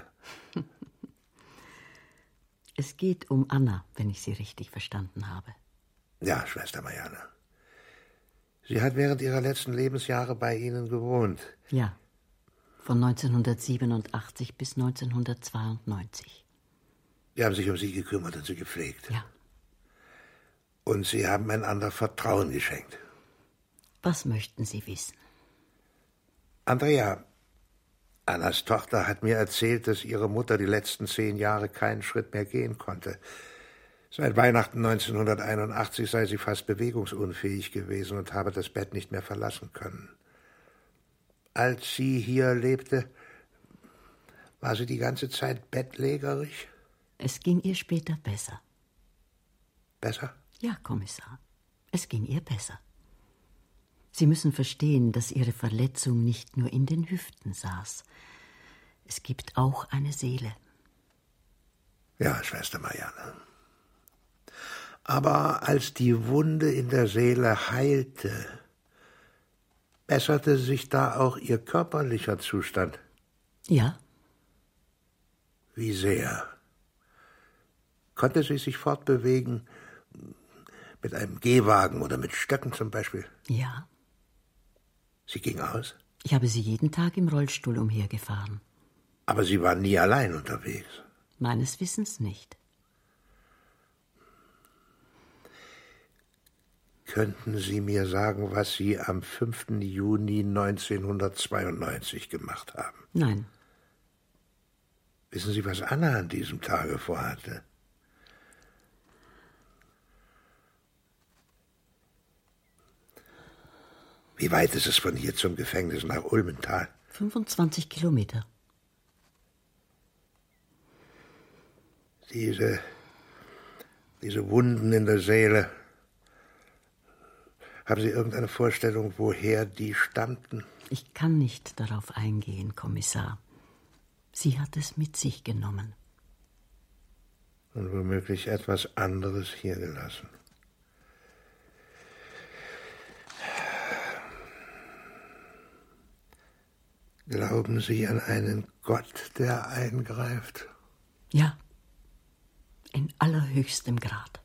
Es geht um Anna, wenn ich Sie richtig verstanden habe. Ja, Schwester Marianne. Sie hat während ihrer letzten Lebensjahre bei Ihnen gewohnt. Ja, von 1987 bis 1992. Sie haben sich um sie gekümmert und sie gepflegt. Ja. Und Sie haben einander Vertrauen geschenkt. Was möchten Sie wissen? Andrea, Annas Tochter hat mir erzählt, dass ihre Mutter die letzten 10 Jahre keinen Schritt mehr gehen konnte. Seit Weihnachten 1981 sei sie fast bewegungsunfähig gewesen und habe das Bett nicht mehr verlassen können. Als sie hier lebte, war sie die ganze Zeit bettlägerig? Es ging ihr später besser. Besser? Ja, Kommissar. Es ging ihr besser. Sie müssen verstehen, dass Ihre Verletzung nicht nur in den Hüften saß. Es gibt auch eine Seele. Ja, Schwester Marianne. Aber als die Wunde in der Seele heilte, besserte sich da auch ihr körperlicher Zustand? Ja. Wie sehr? Konnte sie sich fortbewegen, mit einem Gehwagen oder mit Stöcken zum Beispiel? Ja. Sie ging aus? Ich habe sie jeden Tag im Rollstuhl umhergefahren. Aber Sie waren nie allein unterwegs? Meines Wissens nicht. Könnten Sie mir sagen, was Sie am 5. Juni 1992 gemacht haben? Nein. Wissen Sie, was Anna an diesem Tage vorhatte? Wie weit ist es von hier zum Gefängnis nach Ulmental? 25 Kilometer. Diese Wunden in der Seele. Haben Sie irgendeine Vorstellung, woher die stammten? Ich kann nicht darauf eingehen, Kommissar. Sie hat es mit sich genommen. Und womöglich etwas anderes hier gelassen. Glauben Sie an einen Gott, der eingreift? Ja, in allerhöchstem Grad.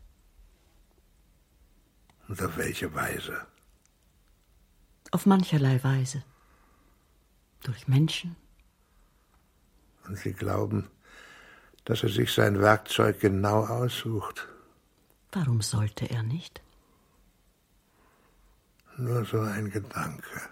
Und auf welche Weise? Auf mancherlei Weise. Durch Menschen. Und Sie glauben, dass er sich sein Werkzeug genau aussucht? Warum sollte er nicht? Nur so ein Gedanke.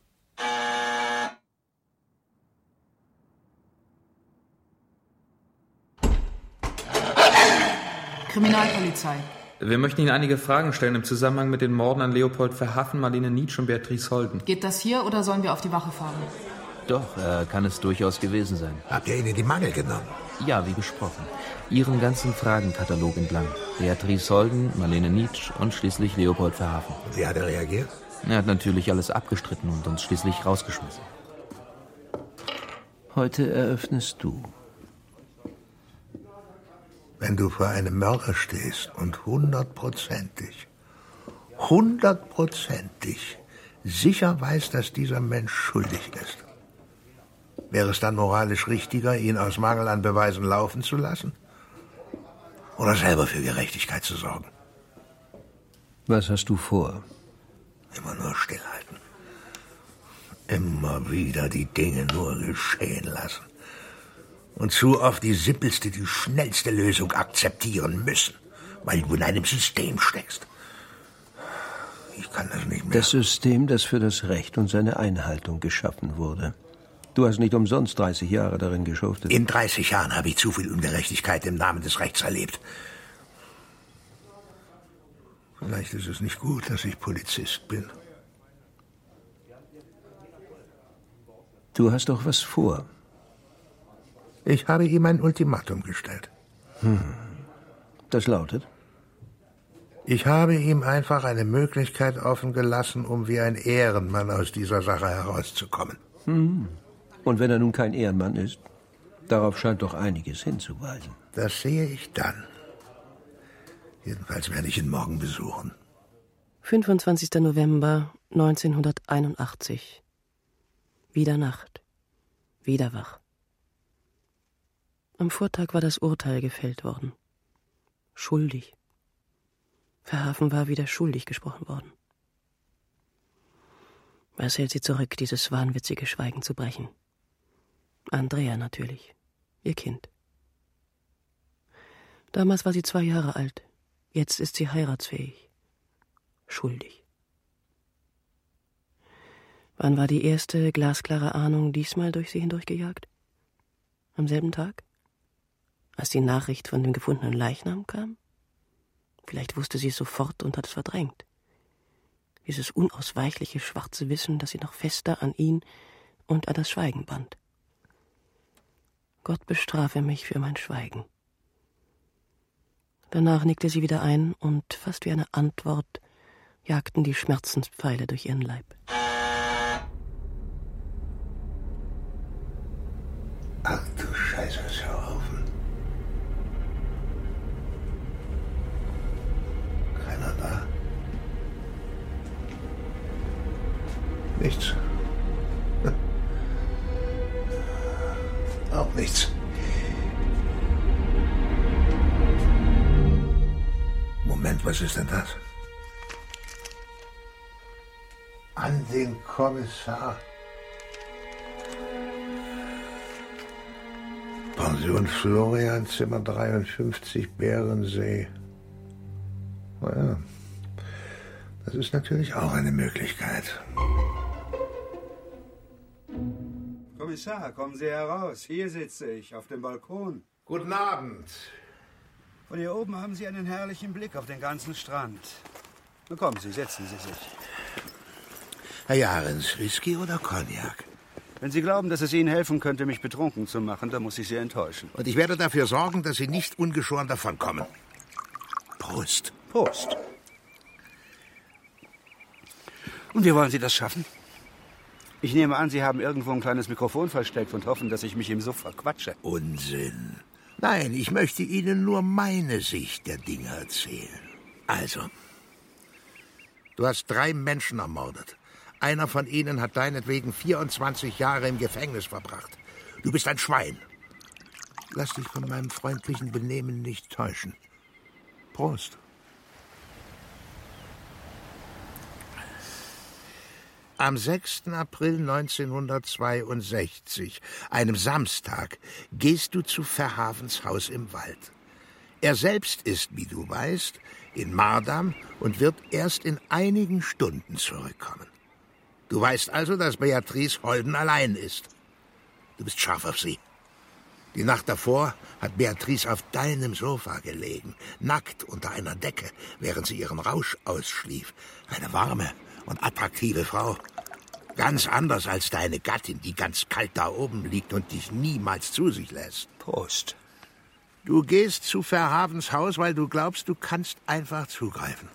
Kriminalpolizei. Wir möchten Ihnen einige Fragen stellen im Zusammenhang mit den Morden an Leopold Verhaffen, Marlene Nitsch und Beatrice Holden. Geht das hier oder sollen wir auf die Wache fahren? Doch, kann es durchaus gewesen sein. Habt ihr Ihnen die Mangel genommen? Ja, wie besprochen. Ihren ganzen Fragenkatalog entlang. Beatrice Holden, Marlene Nitsch und schließlich Leopold Verhaffen. Wie hat er reagiert? Er hat natürlich alles abgestritten und uns schließlich rausgeschmissen. Heute eröffnest du. Wenn du vor einem Mörder stehst und hundertprozentig sicher weißt, dass dieser Mensch schuldig ist, wäre es dann moralisch richtiger, ihn aus Mangel an Beweisen laufen zu lassen? Oder selber für Gerechtigkeit zu sorgen? Was hast du vor? Immer nur stillhalten. Immer wieder die Dinge nur geschehen lassen. Und zu oft die simpelste, die schnellste Lösung akzeptieren müssen, weil du in einem System steckst. Ich kann das nicht mehr. Das System, das für das Recht und seine Einhaltung geschaffen wurde. Du hast nicht umsonst 30 Jahre darin geschuftet. In 30 Jahren habe ich zu viel Ungerechtigkeit im Namen des Rechts erlebt. Vielleicht ist es nicht gut, dass ich Polizist bin. Du hast doch was vor. Ich habe ihm ein Ultimatum gestellt. Das lautet? Ich habe ihm einfach eine Möglichkeit offen gelassen, um wie ein Ehrenmann aus dieser Sache herauszukommen. Und wenn er nun kein Ehrenmann ist? Darauf scheint doch einiges hinzuweisen. Das sehe ich dann. Jedenfalls werde ich ihn morgen besuchen. 25. November 1981. Wieder Nacht. Wieder wach. Am Vortag war das Urteil gefällt worden. Schuldig. Verhaffen war wieder schuldig gesprochen worden. Was hält sie zurück, dieses wahnwitzige Schweigen zu brechen? Andrea natürlich, ihr Kind. Damals war sie 2 Jahre alt. Jetzt ist sie heiratsfähig. Schuldig. Wann war die erste glasklare Ahnung diesmal durch sie hindurchgejagt? Am selben Tag? Als die Nachricht von dem gefundenen Leichnam kam? Vielleicht wusste sie es sofort und hat es verdrängt. Dieses unausweichliche schwarze Wissen, das sie noch fester an ihn und an das Schweigen band. Gott bestrafe mich für mein Schweigen. Danach nickte sie wieder ein und fast wie eine Antwort jagten die Schmerzenspfeile durch ihren Leib. Ach du Scheiße, hör auf. Keiner da. Nichts. Auch nichts. Moment, was ist denn das? An den Kommissar. Pension Florian, Zimmer 53, Bärensee. Naja, das ist natürlich auch eine Möglichkeit. Kommissar, kommen Sie heraus. Hier sitze ich, auf dem Balkon. Guten Abend. Von hier oben haben Sie einen herrlichen Blick auf den ganzen Strand. Na kommen Sie, setzen Sie sich. Herr Jahrens, Whisky oder Cognac? Wenn Sie glauben, dass es Ihnen helfen könnte, mich betrunken zu machen, dann muss ich Sie enttäuschen. Und ich werde dafür sorgen, dass Sie nicht ungeschoren davonkommen. Prost. Prost. Und wie wollen Sie das schaffen? Ich nehme an, Sie haben irgendwo ein kleines Mikrofon versteckt und hoffen, dass ich mich im Suff verquatsche. Unsinn. Nein, ich möchte Ihnen nur meine Sicht der Dinge erzählen. Also, du hast 3 Menschen ermordet. Einer von ihnen hat deinetwegen 24 Jahre im Gefängnis verbracht. Du bist ein Schwein. Lass dich von meinem freundlichen Benehmen nicht täuschen. Prost. Am 6. April 1962, einem Samstag, gehst du zu Verhavens Haus im Wald. Er selbst ist, wie du weißt, in Mardam und wird erst in einigen Stunden zurückkommen. Du weißt also, dass Beatrice Holden allein ist. Du bist scharf auf sie. Die Nacht davor hat Beatrice auf deinem Sofa gelegen, nackt unter einer Decke, während sie ihren Rausch ausschlief. Eine warme und attraktive Frau. Ganz anders als deine Gattin, die ganz kalt da oben liegt und dich niemals zu sich lässt. Prost. Du gehst zu Verhavens Haus, weil du glaubst, du kannst einfach zugreifen.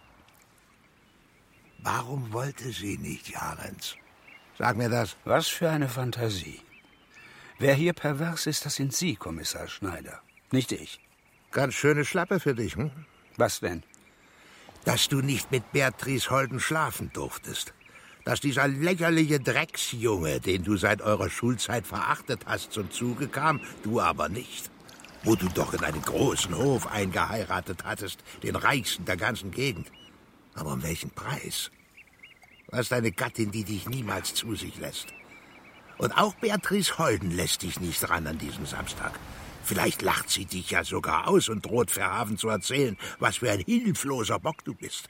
Warum wollte sie nicht, Jahrens? Sag mir das. Was für eine Fantasie. Wer hier pervers ist, das sind Sie, Kommissar Schneider. Nicht ich. Ganz schöne Schlappe für dich, hm? Was denn? Dass du nicht mit Beatrice Holden schlafen durftest. Dass dieser lächerliche Drecksjunge, den du seit eurer Schulzeit verachtet hast, zum Zuge kam, du aber nicht. Wo du doch in einen großen Hof eingeheiratet hattest, den reichsten der ganzen Gegend. Aber um welchen Preis? Du hast eine Gattin, die dich niemals zu sich lässt. Und auch Beatrice Holden lässt dich nicht ran an diesem Samstag. Vielleicht lacht sie dich ja sogar aus und droht Verhaven zu erzählen, was für ein hilfloser Bock du bist.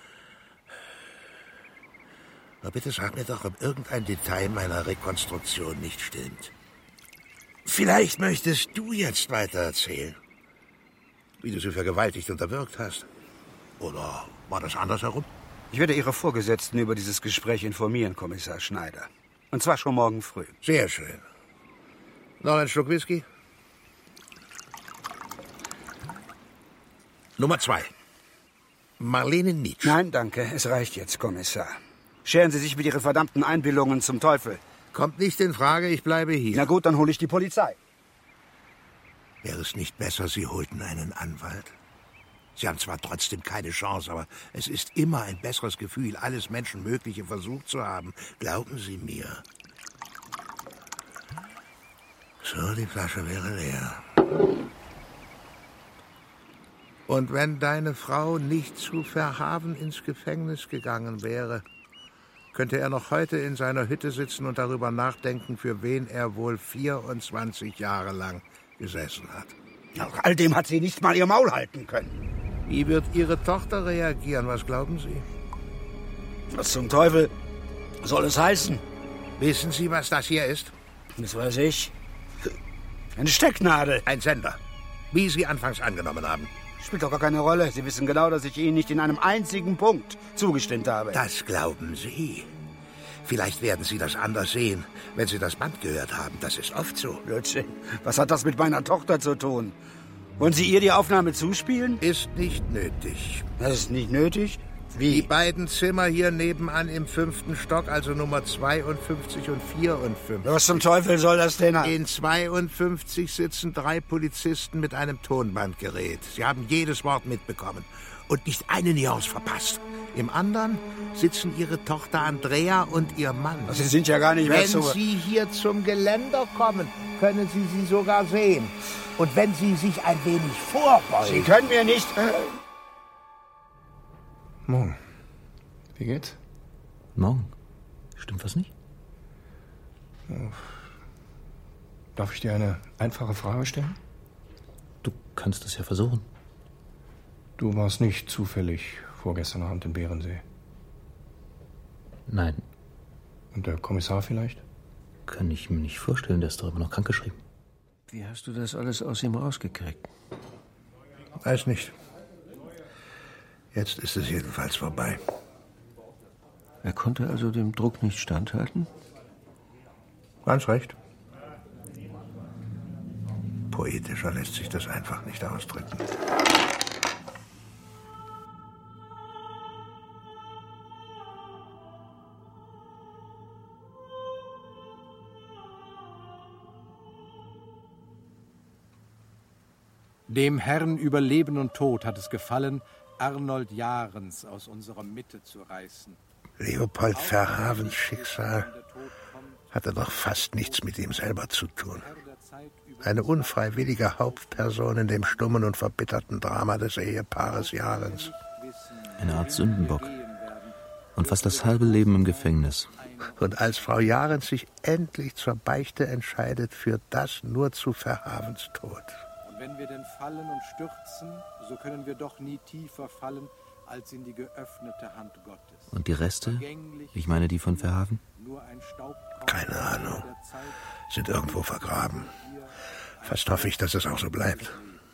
Aber bitte sag mir doch, ob irgendein Detail meiner Rekonstruktion nicht stimmt. Vielleicht möchtest du jetzt weitererzählen, wie du sie vergewaltigt und erwürgt hast. Oder war das andersherum? Ich werde Ihre Vorgesetzten über dieses Gespräch informieren, Kommissar Schneider. Und zwar schon morgen früh. Sehr schön. Noch ein Schluck Whisky? Nummer 2. Marlene Nitsch. Nein, danke. Es reicht jetzt, Kommissar. Scheren Sie sich mit Ihren verdammten Einbildungen zum Teufel. Kommt nicht in Frage, ich bleibe hier. Na gut, dann hole ich die Polizei. Wäre es nicht besser, Sie holten einen Anwalt? Sie haben zwar trotzdem keine Chance, aber es ist immer ein besseres Gefühl, alles Menschenmögliche versucht zu haben. Glauben Sie mir. So, die Flasche wäre leer. Und wenn deine Frau nicht zu Verhaven ins Gefängnis gegangen wäre, könnte er noch heute in seiner Hütte sitzen und darüber nachdenken, für wen er wohl 24 Jahre lang gesessen hat. Nach all dem hat sie nicht mal ihr Maul halten können. Wie wird Ihre Tochter reagieren? Was glauben Sie? Was zum Teufel? Was soll es heißen? Wissen Sie, was das hier ist? Das weiß ich. Eine Stecknadel. Ein Sender. Wie Sie anfangs angenommen haben. Spielt doch gar keine Rolle. Sie wissen genau, dass ich Ihnen nicht in einem einzigen Punkt zugestimmt habe. Das glauben Sie. Vielleicht werden Sie das anders sehen, wenn Sie das Band gehört haben. Das ist oft so. Blödsinn. Was hat das mit meiner Tochter zu tun? Wollen Sie ihr die Aufnahme zuspielen? Ist nicht nötig. Das ist nicht nötig? Wie? Die beiden Zimmer hier nebenan im 5. Stock, also Nummer 52 und 54. Was zum Teufel soll das denn? In 52 sitzen 3 Polizisten mit einem Tonbandgerät. Sie haben jedes Wort mitbekommen und nicht eine Nuance verpasst. Im anderen sitzen Ihre Tochter Andrea und Ihr Mann. Sie sind ja gar nicht mehr so... Wenn Sie hier zum Geländer kommen, können Sie sie sogar sehen. Und wenn Sie sich ein wenig vorbeugen... Sie können mir nicht... Morgen. Wie geht's? Morgen? Stimmt was nicht? Darf ich dir eine einfache Frage stellen? Du kannst es ja versuchen. Du warst nicht zufällig vorgestern Abend in Behrensee? Nein. Und der Kommissar vielleicht? Kann ich mir nicht vorstellen, der ist doch immer noch krankgeschrieben. Wie hast du das alles aus ihm rausgekriegt? Weiß nicht. Jetzt ist es jedenfalls vorbei. Er konnte also dem Druck nicht standhalten? Ganz recht. Poetischer lässt sich das einfach nicht ausdrücken. Dem Herrn über Leben und Tod hat es gefallen, Arnold Jahrens aus unserer Mitte zu reißen. Leopold Verhavens Schicksal hatte doch fast nichts mit ihm selber zu tun. Eine unfreiwillige Hauptperson in dem stummen und verbitterten Drama des Ehepaares Jahrens. Eine Art Sündenbock. Und fast das halbe Leben im Gefängnis. Und als Frau Jahrens sich endlich zur Beichte entscheidet, führt das nur zu Verhavens Tod. Und wenn wir denn fallen und stürzen, so können wir doch nie tiefer fallen als in die geöffnete Hand Gottes. Und die Reste? Ich meine die von Verhaven? Keine Ahnung. Sind irgendwo vergraben. Fast hoffe ich, dass es auch so bleibt.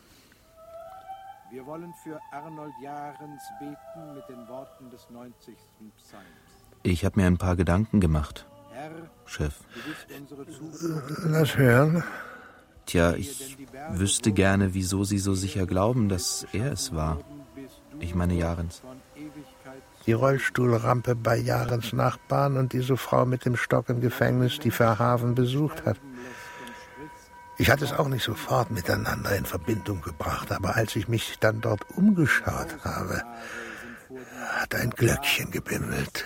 Wir wollen für Arnold Jahrens beten mit den Worten des 90. Psalms. Ich habe mir ein paar Gedanken gemacht, Chef. Lass hören. Tja, ich wüsste gerne, wieso Sie so sicher glauben, dass er es war. Ich meine Jahrens. Die Rollstuhlrampe bei Jahrens Nachbarn und diese Frau mit dem Stock im Gefängnis, die Verhaven besucht hat. Ich hatte es auch nicht sofort miteinander in Verbindung gebracht, aber als ich mich dann dort umgeschaut habe, hat ein Glöckchen gebimmelt.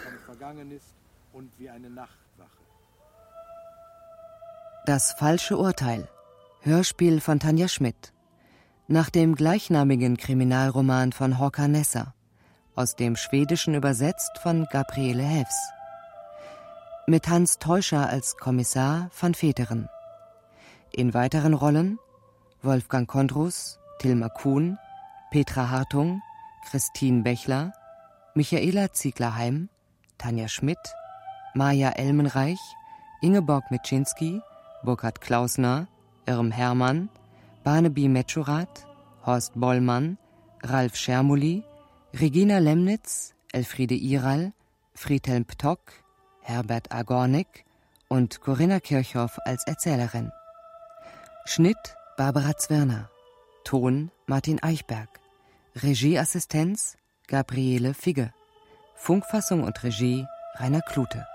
Das falsche Urteil. Hörspiel von Tanja Schmidt. Nach dem gleichnamigen Kriminalroman von Håkan Nesser. Aus dem Schwedischen übersetzt von Gabriele Häfs. Mit Hans Teuscher als Kommissar van Veteren. In weiteren Rollen Wolfgang Kondrus, Tilma Kuhn, Petra Hartung, Christine Bechler, Michaela Ziegler-Heim, Tanja Schmidt, Maja Elmenreich, Ingeborg Mitschinski, Burkhard Klausner, Irm Hermann, Barnaby Metschurat, Horst Bollmann, Ralf Schermuli, Regina Lemnitz, Elfriede Iral, Friedhelm Ptock, Herbert Agornik und Corinna Kirchhoff als Erzählerin. Schnitt Barbara Zwirner. Ton Martin Eichberg. Regieassistenz Gabriele Figge. Funkfassung und Regie Rainer Klute.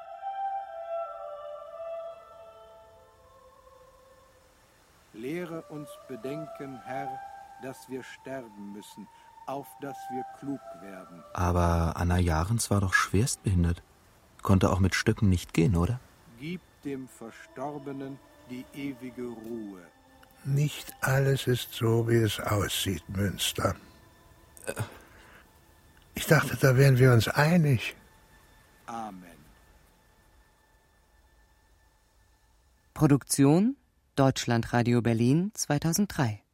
Lehre uns bedenken, Herr, dass wir sterben müssen, auf dass wir klug werden. Aber Anna Jahrens war doch schwerstbehindert. Konnte auch mit Stöcken nicht gehen, oder? Gib dem Verstorbenen die ewige Ruhe. Nicht alles ist so, wie es aussieht, Münster. Ich dachte, da wären wir uns einig. Amen. Produktion Deutschlandradio Berlin 2003.